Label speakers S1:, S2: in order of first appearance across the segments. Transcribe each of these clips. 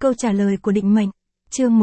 S1: Câu trả lời của định mệnh. Chương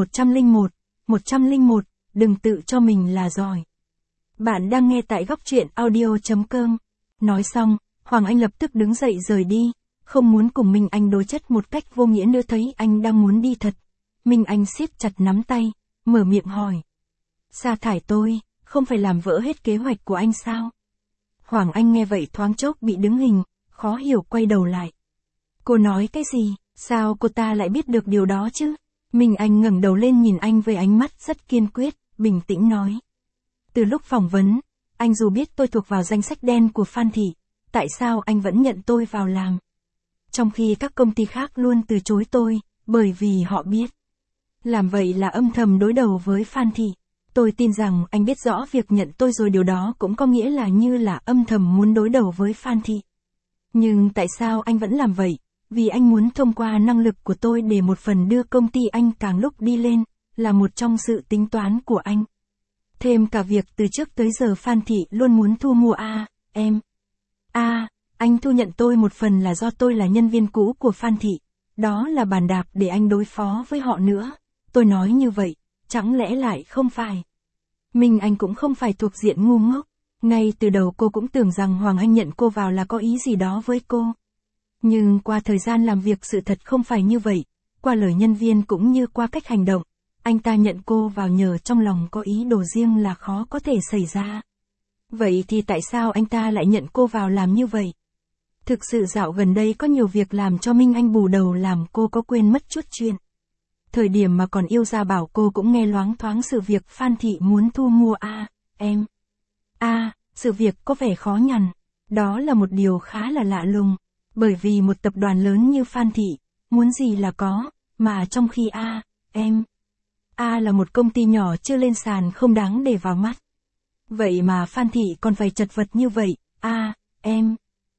S1: 101, đừng tự cho mình là giỏi. Bạn đang nghe tại góc truyện audio.com. Nói xong, Hoàng Anh lập tức đứng dậy rời đi, không muốn cùng Minh Anh đối chất một cách vô nghĩa nữa. Thấy anh đang muốn đi thật, Minh Anh siết chặt nắm tay, mở miệng hỏi. Sa thải tôi, không phải làm vỡ hết kế hoạch của anh sao? Hoàng Anh nghe vậy thoáng chốc bị đứng hình, khó hiểu quay đầu lại. Cô nói cái gì, sao cô ta lại biết được điều đó chứ? Minh Anh ngẩng đầu lên nhìn anh với ánh mắt rất kiên quyết, bình tĩnh nói. Từ lúc phỏng vấn, anh dù biết tôi thuộc vào danh sách đen của Phan Thị, tại sao anh vẫn nhận tôi vào làm? Trong khi các công ty khác luôn từ chối tôi, bởi vì họ biết. Làm vậy là âm thầm đối đầu với Phan Thị. Tôi tin rằng anh biết rõ việc nhận tôi rồi, điều đó cũng có nghĩa là như là âm thầm muốn đối đầu với Phan Thị. Nhưng tại sao anh vẫn làm vậy? Vì anh muốn thông qua năng lực của tôi để một phần đưa công ty anh càng lúc đi lên, là một trong sự tính toán của anh. Thêm cả việc từ trước tới giờ Phan Thị luôn muốn thu mua em. Anh thu nhận tôi một phần là do tôi là nhân viên cũ của Phan Thị. Đó là bàn đạp để anh đối phó với họ nữa. Tôi nói như vậy, chẳng lẽ lại không phải? Minh Anh cũng không phải thuộc diện ngu ngốc. Ngay từ đầu cô cũng tưởng rằng Hoàng Anh nhận cô vào là có ý gì đó với cô. Nhưng qua thời gian làm việc sự thật không phải như vậy. Qua lời nhân viên cũng như qua cách hành động, anh ta nhận cô vào nhờ trong lòng có ý đồ riêng là khó có thể xảy ra. Vậy thì tại sao anh ta lại nhận cô vào làm như vậy? Thực sự dạo gần đây có nhiều việc làm cho Minh Anh bù đầu làm cô có quên mất chút chuyện. Thời điểm mà còn yêu Gia Bảo cô cũng nghe loáng thoáng sự việc Phan Thị muốn thu mua em. Sự việc có vẻ khó nhằn. Đó là một điều khá là lạ lùng. Bởi vì một tập đoàn lớn như Phan Thị, muốn gì là có, mà trong khi em là một công ty nhỏ chưa lên sàn không đáng để vào mắt. Vậy mà Phan Thị còn phải chật vật như vậy, em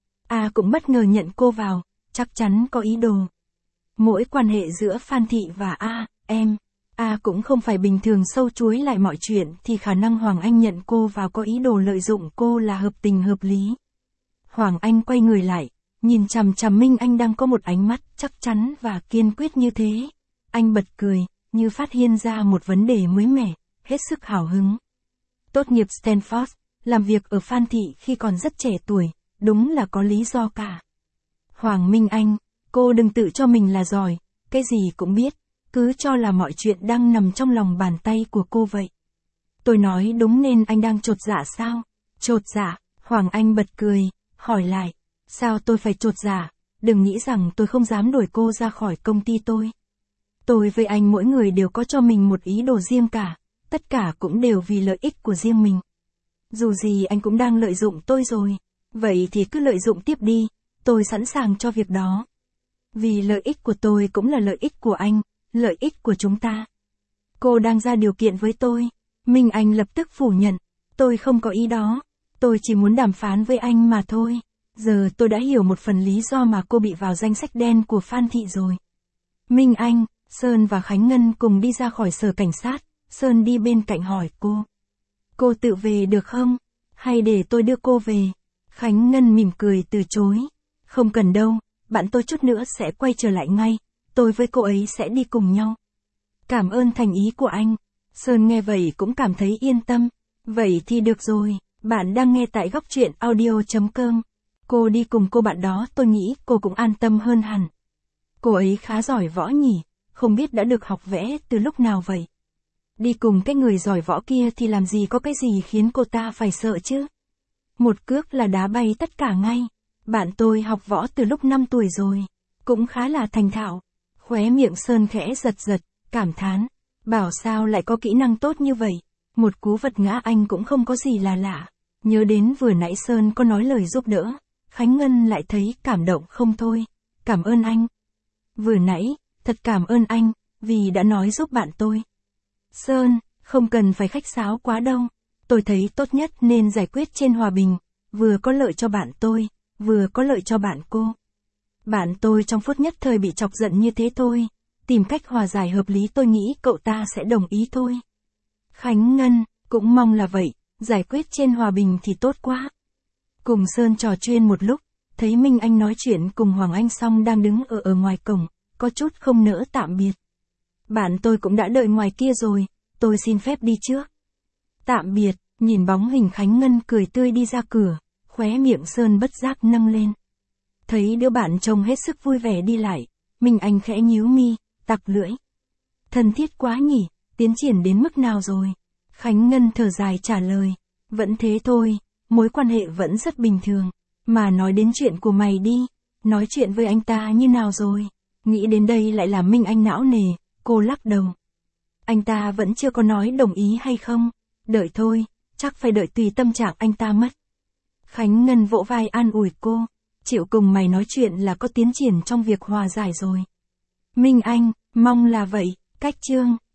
S1: cũng bất ngờ nhận cô vào, chắc chắn có ý đồ. Mỗi quan hệ giữa Phan Thị và em cũng không phải bình thường sâu chuối lại mọi chuyện thì khả năng Hoàng Anh nhận cô vào có ý đồ lợi dụng cô là hợp tình hợp lý. Hoàng Anh quay người lại, nhìn chằm chằm Minh Anh đang có một ánh mắt chắc chắn và kiên quyết như thế. Anh bật cười, như phát hiện ra một vấn đề mới mẻ, hết sức hào hứng. Tốt nghiệp Stanford, làm việc ở Phan Thị khi còn rất trẻ tuổi, đúng là có lý do cả. Hoàng Minh Anh, cô đừng tự cho mình là giỏi, cái gì cũng biết, cứ cho là mọi chuyện đang nằm trong lòng bàn tay của cô vậy. Tôi nói đúng nên anh đang chột dạ sao? Chột dạ, Hoàng Anh bật cười, hỏi lại. Sao tôi phải chột dạ? Đừng nghĩ rằng tôi không dám đuổi cô ra khỏi công ty tôi. Tôi với anh mỗi người đều có cho mình một ý đồ riêng cả, tất cả cũng đều vì lợi ích của riêng mình. Dù gì anh cũng đang lợi dụng tôi rồi, vậy thì cứ lợi dụng tiếp đi, tôi sẵn sàng cho việc đó. Vì lợi ích của tôi cũng là lợi ích của anh, lợi ích của chúng ta. Cô đang ra điều kiện với tôi. Minh Anh lập tức phủ nhận, tôi không có ý đó, tôi chỉ muốn đàm phán với anh mà thôi. Giờ tôi đã hiểu một phần lý do mà cô bị vào danh sách đen của Phan Thị rồi. Minh Anh, Sơn và Khánh Ngân cùng đi ra khỏi sở cảnh sát, Sơn đi bên cạnh hỏi cô. Cô tự về được không? Hay để tôi đưa cô về? Khánh Ngân mỉm cười từ chối. Không cần đâu, bạn tôi chút nữa sẽ quay trở lại ngay, tôi với cô ấy sẽ đi cùng nhau. Cảm ơn thành ý của anh. Sơn nghe vậy cũng cảm thấy yên tâm. Vậy thì được rồi, bạn đang nghe tại góc truyện audio.com. Cô đi cùng cô bạn đó tôi nghĩ cô cũng an tâm hơn hẳn. Cô ấy khá giỏi võ nhỉ, không biết đã được học vẽ từ lúc nào vậy. Đi cùng cái người giỏi võ kia thì làm gì có cái gì khiến cô ta phải sợ chứ. Một cước là đá bay tất cả ngay. Bạn tôi học võ từ lúc 5 tuổi rồi, cũng khá là thành thạo. Khóe miệng Sơn khẽ giật giật, cảm thán. Bảo sao lại có kỹ năng tốt như vậy. Một cú vật ngã anh cũng không có gì là lạ. Nhớ đến vừa nãy Sơn có nói lời giúp đỡ, Khánh Ngân lại thấy cảm động không thôi. Cảm ơn anh. Vừa nãy, thật cảm ơn anh, vì đã nói giúp bạn tôi. Sơn, không cần phải khách sáo quá đâu. Tôi thấy tốt nhất nên giải quyết trên hòa bình, vừa có lợi cho bạn tôi, vừa có lợi cho bạn cô. Bạn tôi trong phút nhất thời bị chọc giận như thế thôi, tìm cách hòa giải hợp lý tôi nghĩ cậu ta sẽ đồng ý thôi. Khánh Ngân, cũng mong là vậy, giải quyết trên hòa bình thì tốt quá. Cùng Sơn trò chuyện một lúc, thấy Minh Anh nói chuyện cùng Hoàng Anh xong đang đứng ở ngoài cổng, có chút không nỡ tạm biệt. Bạn tôi cũng đã đợi ngoài kia rồi, tôi xin phép đi trước. Tạm biệt, nhìn bóng hình Khánh Ngân cười tươi đi ra cửa, khóe miệng Sơn bất giác nâng lên. Thấy đứa bạn trông hết sức vui vẻ đi lại, Minh Anh khẽ nhíu mi, tặc lưỡi. Thân thiết quá nhỉ, tiến triển đến mức nào rồi? Khánh Ngân thở dài trả lời. Vẫn thế thôi, mối quan hệ vẫn rất bình thường. Mà nói đến chuyện của mày đi, nói chuyện với anh ta như nào rồi? Nghĩ đến đây lại làm Minh Anh não nề, cô lắc đầu. Anh ta vẫn chưa có nói đồng ý hay không? Đợi thôi, chắc phải đợi tùy tâm trạng anh ta mất. Khánh Ngân vỗ vai an ủi cô. Chịu cùng mày nói chuyện là có tiến triển trong việc hòa giải rồi. Minh Anh, mong là vậy, cách chương.